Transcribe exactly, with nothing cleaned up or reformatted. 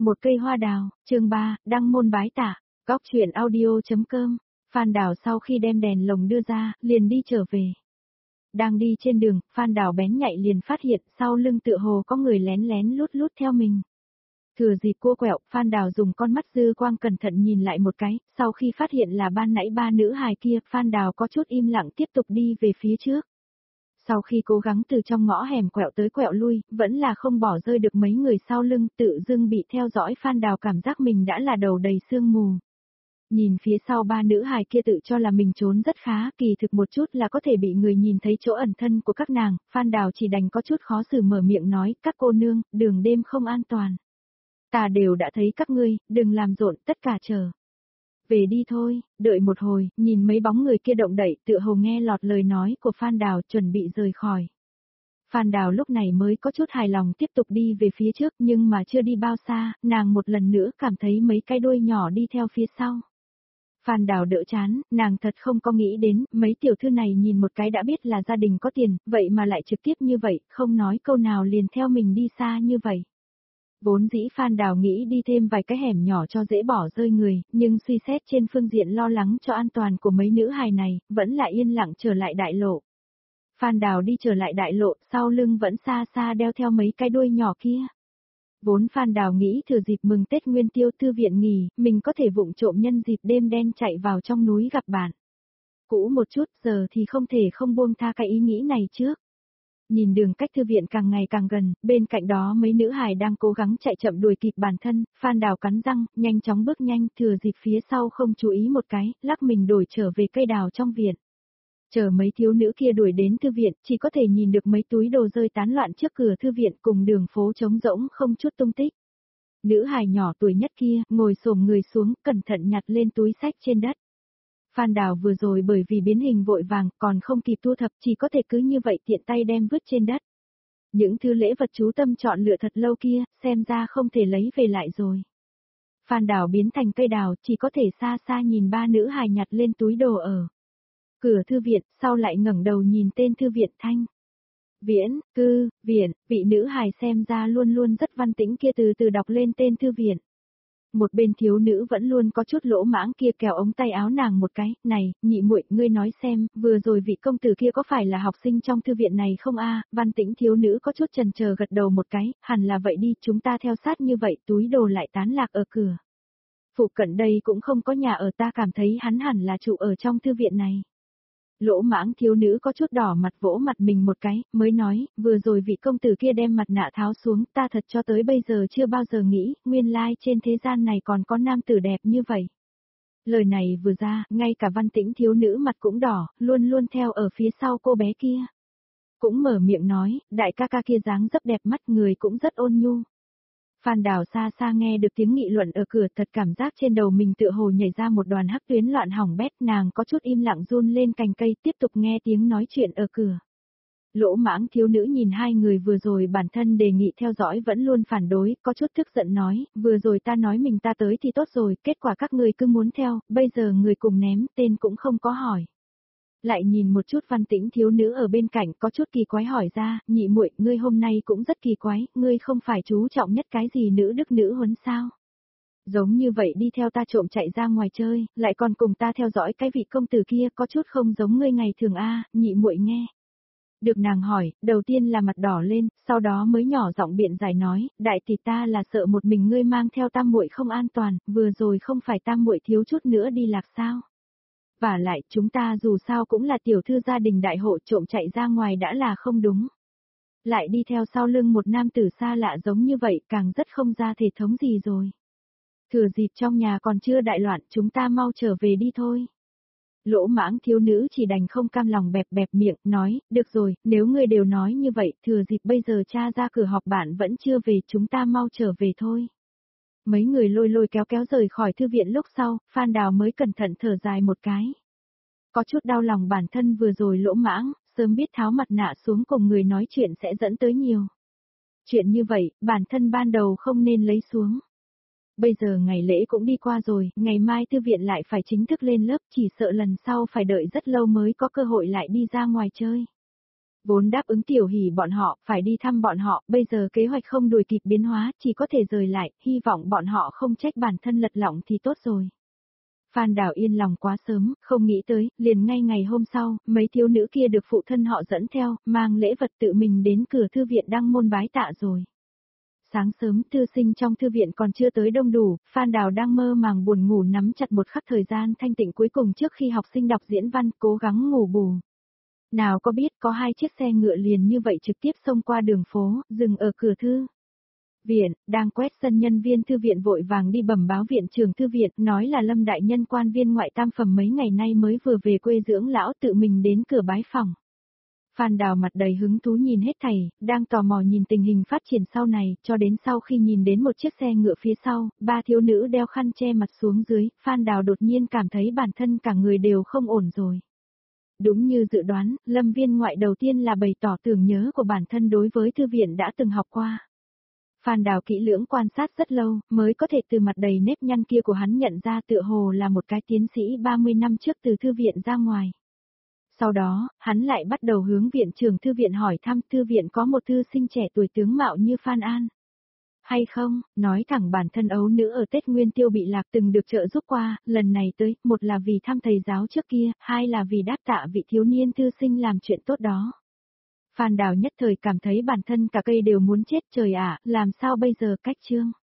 Một cây hoa đào, chương ba, đăng môn bái tạ, góc chuyện audio.com. Phan Đào sau khi đem đèn lồng đưa ra, liền đi trở về. Đang đi trên đường, Phan Đào bén nhạy liền phát hiện sau lưng tựa hồ có người lén lén lút lút theo mình. Thừa dịp cua quẹo, Phan Đào dùng con mắt dư quang cẩn thận nhìn lại một cái, sau khi phát hiện là ban nãy ba nữ hài kia, Phan Đào có chút im lặng tiếp tục đi về phía trước. Sau khi cố gắng từ trong ngõ hẻm quẹo tới quẹo lui, vẫn là không bỏ rơi được mấy người sau lưng, tự dưng bị theo dõi. Phan Đào cảm giác mình đã là đầu đầy sương mù. Nhìn phía sau ba nữ hài kia tự cho là mình trốn rất khá, kỳ thực một chút là có thể bị người nhìn thấy chỗ ẩn thân của các nàng. Phan Đào chỉ đành có chút khó xử mở miệng nói, các cô nương, đường đêm không an toàn. Ta đều đã thấy các ngươi, đừng làm rộn, tất cả chờ. Về đi thôi, đợi một hồi, nhìn mấy bóng người kia động đậy, tựa hồ nghe lọt lời nói của Phan Đào, chuẩn bị rời khỏi. Phan Đào lúc này mới có chút hài lòng tiếp tục đi về phía trước, nhưng mà chưa đi bao xa, nàng một lần nữa cảm thấy mấy cái đuôi nhỏ đi theo phía sau. Phan Đào đỡ chán, nàng thật không có nghĩ đến, mấy tiểu thư này nhìn một cái đã biết là gia đình có tiền, vậy mà lại trực tiếp như vậy, không nói câu nào liền theo mình đi xa như vậy. Vốn dĩ Phan Đào nghĩ đi thêm vài cái hẻm nhỏ cho dễ bỏ rơi người, nhưng suy xét trên phương diện lo lắng cho an toàn của mấy nữ hài này, vẫn là yên lặng trở lại đại lộ. Phan Đào đi trở lại đại lộ, sau lưng vẫn xa xa đeo theo mấy cái đuôi nhỏ kia. Vốn Phan Đào nghĩ thừa dịp mừng Tết Nguyên Tiêu thư viện nghỉ, mình có thể vụng trộm nhân dịp đêm đen chạy vào trong núi gặp bạn. Cũ một chút giờ thì không thể không buông tha cái ý nghĩ này trước. Nhìn đường cách thư viện càng ngày càng gần, bên cạnh đó mấy nữ hài đang cố gắng chạy chậm đuổi kịp bản thân, Phan Đào cắn răng, nhanh chóng bước nhanh, thừa dịp phía sau không chú ý một cái, lắc mình đổi trở về cây đào trong viện. Chờ mấy thiếu nữ kia đuổi đến thư viện, chỉ có thể nhìn được mấy túi đồ rơi tán loạn trước cửa thư viện cùng đường phố trống rỗng không chút tung tích. Nữ hài nhỏ tuổi nhất kia, ngồi xổm người xuống, cẩn thận nhặt lên túi sách trên đất. Phan Đào vừa rồi bởi vì biến hình vội vàng, còn không kịp thu thập, chỉ có thể cứ như vậy tiện tay đem vứt trên đất. Những thứ lễ vật chú tâm chọn lựa thật lâu kia, xem ra không thể lấy về lại rồi. Phan Đào biến thành cây đào, chỉ có thể xa xa nhìn ba nữ hài nhặt lên túi đồ ở cửa thư viện, sau lại ngẩng đầu nhìn tên thư viện Thanh. Viễn, cư, viện, vị nữ hài xem ra luôn luôn rất văn tĩnh kia từ từ đọc lên tên thư viện. Một bên thiếu nữ vẫn luôn có chút lỗ mãng kia kéo ống tay áo nàng một cái, này, nhị muội, ngươi nói xem, vừa rồi vị công tử kia có phải là học sinh trong thư viện này không a? Văn tĩnh thiếu nữ có chút chần chờ gật đầu một cái, hẳn là vậy đi, chúng ta theo sát như vậy, túi đồ lại tán lạc ở cửa. Phụ cận đây cũng không có nhà ở, ta cảm thấy hắn hẳn là trụ ở trong thư viện này. Lỗ mãng thiếu nữ có chút đỏ mặt vỗ mặt mình một cái, mới nói, vừa rồi vị công tử kia đem mặt nạ tháo xuống, ta thật cho tới bây giờ chưa bao giờ nghĩ, nguyên lai trên thế gian này còn có nam tử đẹp như vậy. Lời này vừa ra, ngay cả văn tĩnh thiếu nữ mặt cũng đỏ, luôn luôn theo ở phía sau cô bé kia. Cũng mở miệng nói, đại ca ca kia dáng dấp đẹp mắt, người cũng rất ôn nhu. Phan Đào xa xa nghe được tiếng nghị luận ở cửa, thật cảm giác trên đầu mình tựa hồ nhảy ra một đoàn hắc tuyến loạn hỏng bét, nàng có chút im lặng run lên cành cây tiếp tục nghe tiếng nói chuyện ở cửa. Lỗ mãng thiếu nữ nhìn hai người vừa rồi bản thân đề nghị theo dõi vẫn luôn phản đối, có chút tức giận nói, vừa rồi ta nói mình ta tới thì tốt rồi, kết quả các người cứ muốn theo, bây giờ người cùng ném, tên cũng không có hỏi. Lại nhìn một chút văn tĩnh thiếu nữ ở bên cạnh có chút kỳ quái hỏi ra, nhị muội, ngươi hôm nay cũng rất kỳ quái, ngươi không phải chú trọng nhất cái gì nữ đức nữ huấn sao? Giống như vậy đi theo ta trộm chạy ra ngoài chơi, lại còn cùng ta theo dõi cái vị công tử kia, có chút không giống ngươi ngày thường a, nhị muội nghe. Được nàng hỏi, đầu tiên là mặt đỏ lên, sau đó mới nhỏ giọng biện giải nói, đại tỷ ta là sợ một mình ngươi mang theo tam muội không an toàn, vừa rồi không phải tam muội thiếu chút nữa đi lạc sao? Và lại, chúng ta dù sao cũng là tiểu thư gia đình đại hộ, trộm chạy ra ngoài đã là không đúng. Lại đi theo sau lưng một nam tử xa lạ giống như vậy, càng rất không ra thể thống gì rồi. Thừa dịp trong nhà còn chưa đại loạn, chúng ta mau trở về đi thôi. Lỗ mãng thiếu nữ chỉ đành không cam lòng bẹp bẹp miệng, nói, được rồi, nếu ngươi đều nói như vậy, thừa dịp bây giờ cha ra cửa họp bạn vẫn chưa về, chúng ta mau trở về thôi. Mấy người lôi lôi kéo kéo rời khỏi thư viện lúc sau, Phan Đào mới cẩn thận thở dài một cái. Có chút đau lòng bản thân vừa rồi lỗ mãng, sớm biết tháo mặt nạ xuống cùng người nói chuyện sẽ dẫn tới nhiều. Chuyện như vậy, bản thân ban đầu không nên lấy xuống. Bây giờ ngày lễ cũng đi qua rồi, ngày mai thư viện lại phải chính thức lên lớp, chỉ sợ lần sau phải đợi rất lâu mới có cơ hội lại đi ra ngoài chơi. Vốn đáp ứng Tiểu Hỷ bọn họ, phải đi thăm bọn họ, bây giờ kế hoạch không đuổi kịp biến hóa, chỉ có thể rời lại, hy vọng bọn họ không trách bản thân lật lọng thì tốt rồi. Phan Đào yên lòng quá sớm, không nghĩ tới, liền ngay ngày hôm sau, mấy thiếu nữ kia được phụ thân họ dẫn theo, mang lễ vật tự mình đến cửa thư viện đăng môn bái tạ rồi. Sáng sớm, thư sinh trong thư viện còn chưa tới đông đủ, Phan Đào đang mơ màng buồn ngủ nắm chặt một khắc thời gian thanh tịnh cuối cùng trước khi học sinh đọc diễn văn, cố gắng ngủ bù. Nào có biết có hai chiếc xe ngựa liền như vậy trực tiếp xông qua đường phố, dừng ở cửa thư viện, đang quét sân nhân viên thư viện vội vàng đi bẩm báo viện trưởng thư viện, nói là Lâm đại nhân quan viên ngoại tam phẩm mấy ngày nay mới vừa về quê dưỡng lão tự mình đến cửa bái phòng. Phan Đào mặt đầy hứng thú nhìn hết thảy, đang tò mò nhìn tình hình phát triển sau này, cho đến sau khi nhìn đến một chiếc xe ngựa phía sau, ba thiếu nữ đeo khăn che mặt xuống dưới, Phan Đào đột nhiên cảm thấy bản thân cả người đều không ổn rồi. Đúng như dự đoán, Lâm viên ngoại đầu tiên là bày tỏ tưởng nhớ của bản thân đối với thư viện đã từng học qua. Phan Đào kỹ lưỡng quan sát rất lâu, mới có thể từ mặt đầy nếp nhăn kia của hắn nhận ra tựa hồ là một cái tiến sĩ ba mươi năm trước từ thư viện ra ngoài. Sau đó, hắn lại bắt đầu hướng viện trưởng thư viện hỏi thăm thư viện có một thư sinh trẻ tuổi tướng mạo như Phan An. Hay không, nói thẳng bản thân ấu nữ ở Tết Nguyên Tiêu bị lạc từng được trợ giúp qua, lần này tới, một là vì thăm thầy giáo trước kia, hai là vì đáp tạ vị thiếu niên thư sinh làm chuyện tốt đó. Phan Đào nhất thời cảm thấy bản thân cả cây đều muốn chết trời ạ, làm sao bây giờ cách chương.